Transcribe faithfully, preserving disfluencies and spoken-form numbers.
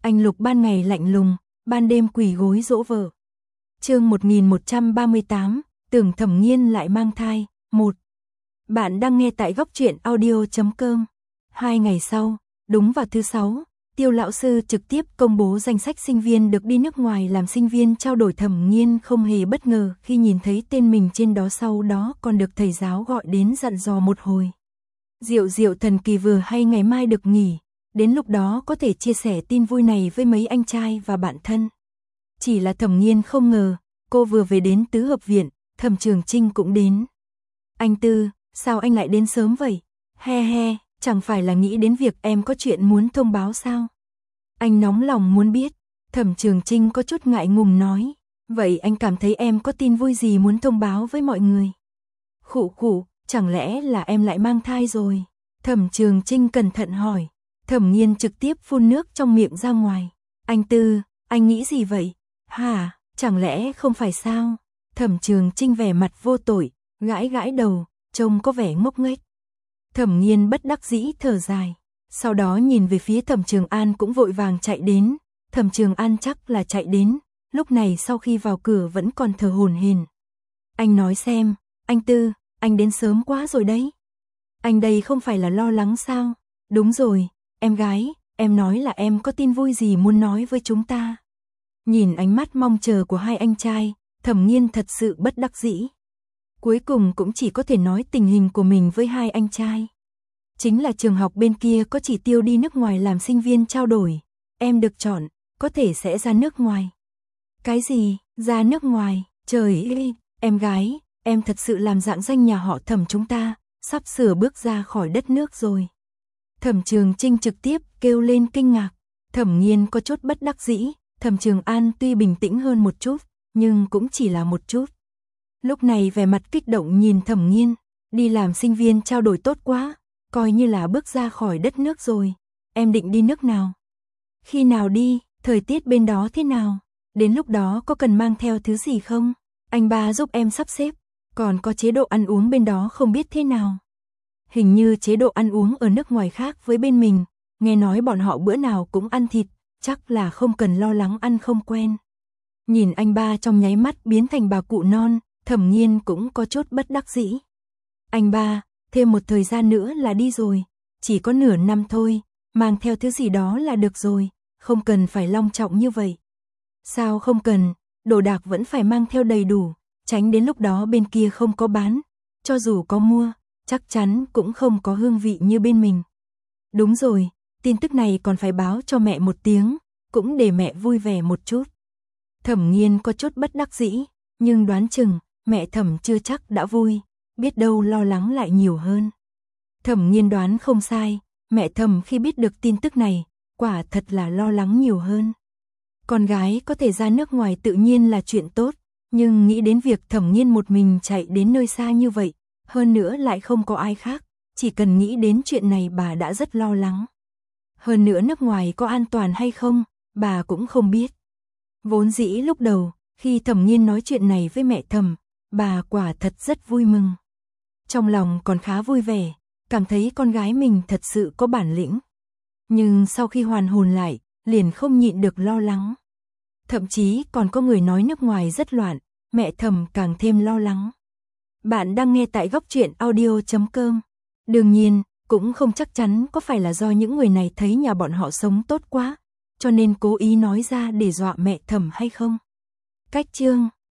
Anh Lục ban ngày lạnh lùng, ban đêm quỳ gối dỗ vợ. Chương một nghìn một trăm ba mươi tám, tưởng Thẩm Nghiên lại mang thai, một. Bạn đang nghe tại góc truyện audio chấm com. Hai ngày sau, đúng vào thứ sáu, Tiêu lão sư trực tiếp công bố danh sách sinh viên được đi nước ngoài làm sinh viên trao đổi. Thẩm Nghiên không hề bất ngờ khi nhìn thấy tên mình trên đó, sau đó còn được thầy giáo gọi đến dặn dò một hồi. Diệu diệu thần kỳ vừa hay ngày mai được nghỉ, đến lúc đó có thể chia sẻ tin vui này với mấy anh trai và bạn thân. Chỉ là Thẩm Nghiên không ngờ, cô vừa về đến tứ hợp viện, Thẩm Trường Trinh cũng đến. Anh Tư, sao anh lại đến sớm vậy? He he, chẳng phải là nghĩ đến việc em có chuyện muốn thông báo sao? Anh nóng lòng muốn biết. Thẩm Trường Trinh có chút ngại ngùng nói. Vậy anh cảm thấy em có tin vui gì muốn thông báo với mọi người? Khụ khụ, chẳng lẽ là em lại mang thai rồi? Thẩm Trường Trinh cẩn thận hỏi. Thẩm Nghiên trực tiếp phun nước trong miệng ra ngoài. Anh Tư, anh nghĩ gì vậy? Hả, chẳng lẽ không phải sao? Thẩm Trường Trinh vẻ mặt vô tội, gãi gãi đầu, trông có vẻ ngốc nghếch. Thẩm Nghiên bất đắc dĩ thở dài, sau đó nhìn về phía Thẩm Trường An cũng vội vàng chạy đến. Thẩm Trường An chắc là chạy đến, lúc này sau khi vào cửa vẫn còn thở hổn hển. Anh nói xem, anh Tư, anh đến sớm quá rồi đấy. Anh đây không phải là lo lắng sao? Đúng rồi, em gái, em nói là em có tin vui gì muốn nói với chúng ta. Nhìn ánh mắt mong chờ của hai anh trai, Thẩm Nghiên thật sự bất đắc dĩ. Cuối cùng cũng chỉ có thể nói tình hình của mình với hai anh trai. Chính là trường học bên kia có chỉ tiêu đi nước ngoài làm sinh viên trao đổi. Em được chọn, có thể sẽ ra nước ngoài. Cái gì, ra nước ngoài, trời ơi, em gái, em thật sự làm dạng danh nhà họ Thẩm chúng ta, sắp sửa bước ra khỏi đất nước rồi. Thẩm Trường Trinh trực tiếp kêu lên kinh ngạc. Thẩm Nghiên có chút bất đắc dĩ. Thẩm Trường An tuy bình tĩnh hơn một chút, nhưng cũng chỉ là một chút. Lúc này vẻ mặt kích động nhìn Thẩm Nghiên, đi làm sinh viên trao đổi tốt quá, coi như là bước ra khỏi đất nước rồi. Em định đi nước nào? Khi nào đi? Thời tiết bên đó thế nào? Đến lúc đó có cần mang theo thứ gì không? Anh ba giúp em sắp xếp. Còn có chế độ ăn uống bên đó không biết thế nào? Hình như chế độ ăn uống ở nước ngoài khác với bên mình, nghe nói bọn họ bữa nào cũng ăn thịt, chắc là không cần lo lắng ăn không quen. Nhìn anh ba trong nháy mắt biến thành bà cụ non, Thẩm Nghiên cũng có chút bất đắc dĩ. Anh ba, thêm một thời gian nữa là đi rồi, chỉ có nửa năm thôi, mang theo thứ gì đó là được rồi, không cần phải long trọng như vậy. Sao không cần, đồ đạc vẫn phải mang theo đầy đủ, tránh đến lúc đó bên kia không có bán, cho dù có mua, chắc chắn cũng không có hương vị như bên mình. Đúng rồi, tin tức này còn phải báo cho mẹ một tiếng, cũng để mẹ vui vẻ một chút. Thẩm Nghiên có chút bất đắc dĩ, nhưng đoán chừng mẹ Thẩm chưa chắc đã vui, biết đâu lo lắng lại nhiều hơn. Thẩm Nghiên đoán không sai, mẹ Thẩm khi biết được tin tức này, quả thật là lo lắng nhiều hơn. Con gái có thể ra nước ngoài tự nhiên là chuyện tốt, nhưng nghĩ đến việc Thẩm Nghiên một mình chạy đến nơi xa như vậy, hơn nữa lại không có ai khác, chỉ cần nghĩ đến chuyện này bà đã rất lo lắng. Hơn nữa nước ngoài có an toàn hay không, bà cũng không biết. Vốn dĩ lúc đầu, khi Thẩm Nghiên nói chuyện này với mẹ Thẩm, bà quả thật rất vui mừng. Trong lòng còn khá vui vẻ, cảm thấy con gái mình thật sự có bản lĩnh. Nhưng sau khi hoàn hồn lại, liền không nhịn được lo lắng. Thậm chí còn có người nói nước ngoài rất loạn, mẹ Thẩm càng thêm lo lắng. Bạn đang nghe tại góc truyện audio chấm com. Đương nhiên, cũng không chắc chắn có phải là do những người này thấy nhà bọn họ sống tốt quá, cho nên cố ý nói ra để dọa mẹ Thẩm hay không. Cách chương